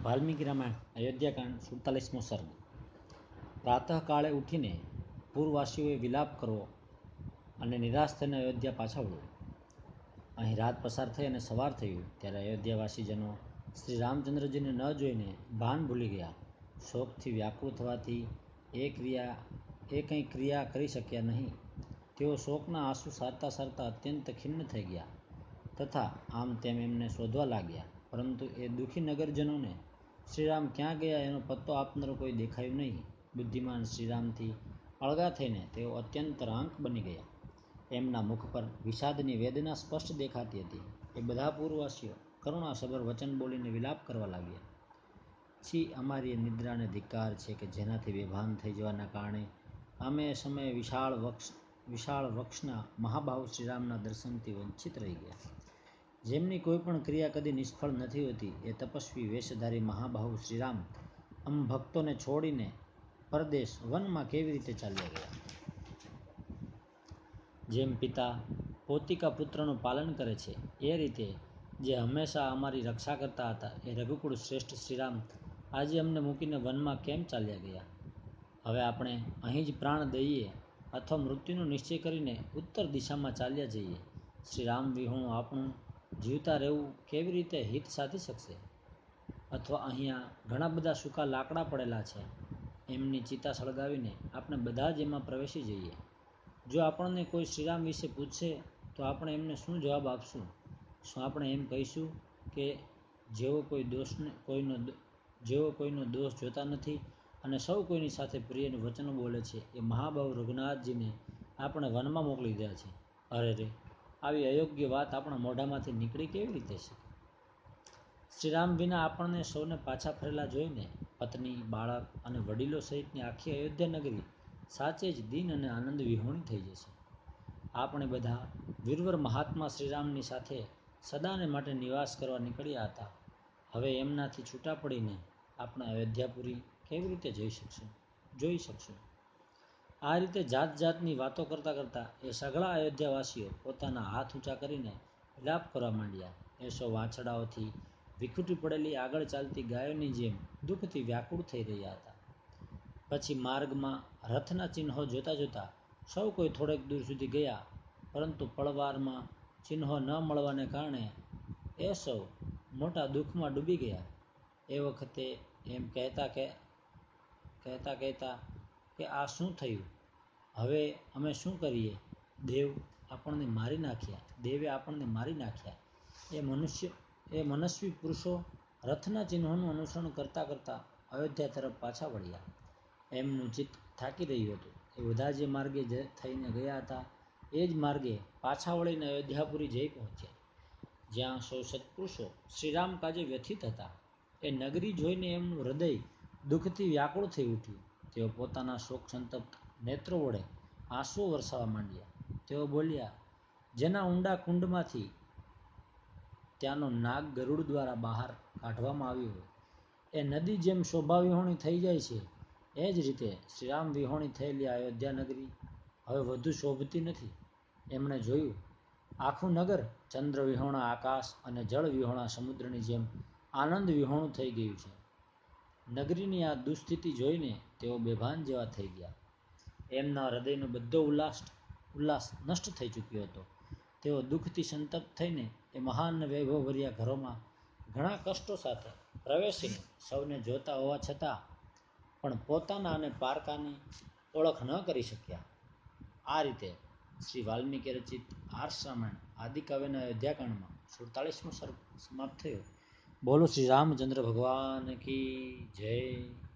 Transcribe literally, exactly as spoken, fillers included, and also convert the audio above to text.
વાલ્મીકી રામાયણ અયોધ્યાકાંડ સુડતાલીસમો સર્ગ. પ્રાતઃકાળે ઉઠીને પૂરવાસીઓએ વિલાપ કરવો અને નિરાશ થઈને અયોધ્યા પાછા વળવું. અહીં રાત પસાર થઈ અને સવાર થયું ત્યારે અયોધ્યાવાસીજનો શ્રી રામચંદ્રજીને ન જોઈને ભાન ભૂલી ગયા. શોકથી વ્યાકુળ થવાથી એ ક્રિયા એ કંઈ ક્રિયા કરી શક્યા નહીં. તેઓ શોકના આંસુ સારતા સારતા અત્યંત ખિન્ન થઈ ગયા તથા આમ તેમ એમને શોધવા લાગ્યા, પરંતુ એ દુઃખી નગરજનોને શ્રીરામ ક્યાં ગયા એનો પત્તો આપનારો કોઈ દેખાયું નહીં. બુદ્ધિમાન શ્રીરામથી અળગા થઈને તેઓ અત્યંત રાંક બની ગયા. એમના મુખ પર વિષાદની વેદના સ્પષ્ટ દેખાતી હતી. એ બધા પૂરવાસીઓ કરુણાસભર વચન બોલીને વિલાપ કરવા લાગ્યા. છી, અમારી એ નિદ્રાને ધિક્કાર છે કે જેનાથી બેભાન થઈ જવાના કારણે અમે એ સમયે વિશાળ વક્ષ વિશાળ વક્ષના મહાબાહુ શ્રીરામના દર્શનથી વંચિત રહી ગયા. જેમની કોઈ પણ ક્રિયા કદી નિષ્ફળ નથી હોતી એ તપસ્વી વેશધારી મહાબાહુ શ્રીરામ અમ ભક્તોને છોડીને પરદેશ વનમાં કેવી રીતે ચાલ્યા ગયા? જેમ પિતા પોતિકા પુત્રનું પાલન કરે છે એ રીતે જે હંમેશા અમારી રક્ષા કરતા હતા એ રઘુકુળ શ્રેષ્ઠ શ્રીરામ આજે અમને મૂકીને વનમાં કેમ ચાલ્યા ગયા? હવે આપણે અહીં જ પ્રાણ દઈએ અથવા મૃત્યુનો નિશ્ચય કરીને ઉત્તર દિશામાં ચાલ્યા જઈએ. શ્રીરામ વિહોણું આપણું જીવતા રહેવું કેવી રીતે હિત સાધી શકશે? અથવા અહીંયા ઘણા બધા સૂકા લાકડા પડેલા છે, એમની ચિતા સળગાવીને આપણે બધા જ એમાં પ્રવેશી જઈએ. જો આપણને કોઈ શ્રીરામ વિશે પૂછશે તો આપણે એમને શું જવાબ આપશું? શું આપણે એમ કહીશું કે જેઓ કોઈ દોષને કોઈનો જેઓ કોઈનો દોષ જોતા નથી અને સૌ કોઈની સાથે પ્રિય વચનો બોલે છે એ મહાબાહુ રઘુનાથજીને આપણે વનમાં મોકલી દીધા છે? અરે રે, આવી અયોગ્ય વાત આપણા મોઢામાંથી નીકળી કેવી રીતે છે? શ્રીરામ વિના આપણને સૌને પાછા ફરેલા જોઈને પત્ની, બાળક અને વડીલો સહિતની આખી અયોધ્યા નગરી સાચે જ દીન અને આનંદ વિહોણી થઈ જશે. આપણે બધા વીરવર મહાત્મા શ્રીરામની સાથે સદાને માટે નિવાસ કરવા નીકળ્યા હતા. હવે એમનાથી છૂટા પડીને આપણે અયોધ્યાપુરી કેવી રીતે જઈ શકશું જોઈ શકશું? આ રીતે જાત જાતની વાતો કરતાં કરતાં એ સઘળા અયોધ્યાવાસીઓ પોતાના હાથ ઊંચા કરીને વિલાપ કરવા માંડ્યા. એ સૌ વાંછડાઓથી વિખૂટી પડેલી આગળ ચાલતી ગાયોની જેમ દુઃખથી વ્યાકુળ થઈ રહ્યા હતા. પછી માર્ગમાં રથના ચિહ્નો જોતા જોતા સૌ કોઈ થોડેક દૂર સુધી ગયા, પરંતુ પળવારમાં ચિહ્નો ન મળવાને કારણે એ સૌ મોટા દુઃખમાં ડૂબી ગયા. એ વખતે એમ કહેતા કે કહેતા કહેતા કે આ શું થયું? હવે અમે શું કરીએ? દેવ આપણને મારી નાખ્યા દેવે આપણને મારી નાખ્યા. એ મનુષ્ય એ મનસ્વી પુરુષો રથના ચિહ્નોનું અનુસરણ કરતાં કરતાં અયોધ્યા તરફ પાછા વળ્યા. એમનું ચિત્ત થાકી રહ્યું હતું. એ બધા જે માર્ગે થઈને ગયા હતા એ જ માર્ગે પાછા વળીને અયોધ્યાપુરી જઈ પહોંચ્યા, જ્યાં સૌ સત્પુરુષો શ્રીરામ કાજે વ્યથિત હતા. એ નગરી જોઈને એમનું હૃદય દુઃખથી વ્યાકુળ થઈ ઉઠ્યું. તેઓ પોતાના શોક સંતપ્ત નેત્રો વડે આંસુઓ વરસાવવા માંડ્યા. તેઓ બોલ્યા, જેના ઊંડા કુંડમાંથી ત્યાંનો નાગ ગરુડ દ્વારા બહાર કાઢવામાં આવ્યો હોય એ નદી જેમ શોભા વિહોણી થઈ જાય છે, એ જ રીતે શ્રીરામ વિહોણી થયેલી અયોધ્યા નગરી હવે વધુ શોભતી નથી. એમણે જોયું, આખું નગર ચંદ્ર વિહોણા આકાશ અને જળ વિહોણા સમુદ્રની જેમ આનંદ વિહોણું થઈ ગયું છે. નગરીની આ દુસ્થિતિ જોઈને તેઓ બેભાન જેવા થઈ ગયા. એમના હૃદયનો બધો ઉલ્લાસ ઉલ્લાસ નષ્ટ થઈ ચૂક્યો હતો. તેઓ દુઃખથી સંતપ્ત થઈને એ મહાન વૈભવભર્યા ઘરોમાં ઘણા કષ્ટો સાથે પ્રવેશીને સૌને જોતા હોવા છતાં પણ પોતાના અને પારકાની ઓળખ ન કરી શક્યા. આ રીતે શ્રી વાલ્મીકી રચિત આર્ષ રામાયણ આદિકાવ્યના અયોધ્યાકાંડમાં સુડતાલીસમો સર્ગ સમાપ્ત થયો. બોલો શ્રી રામચંદ્ર ભગવાન કી જય.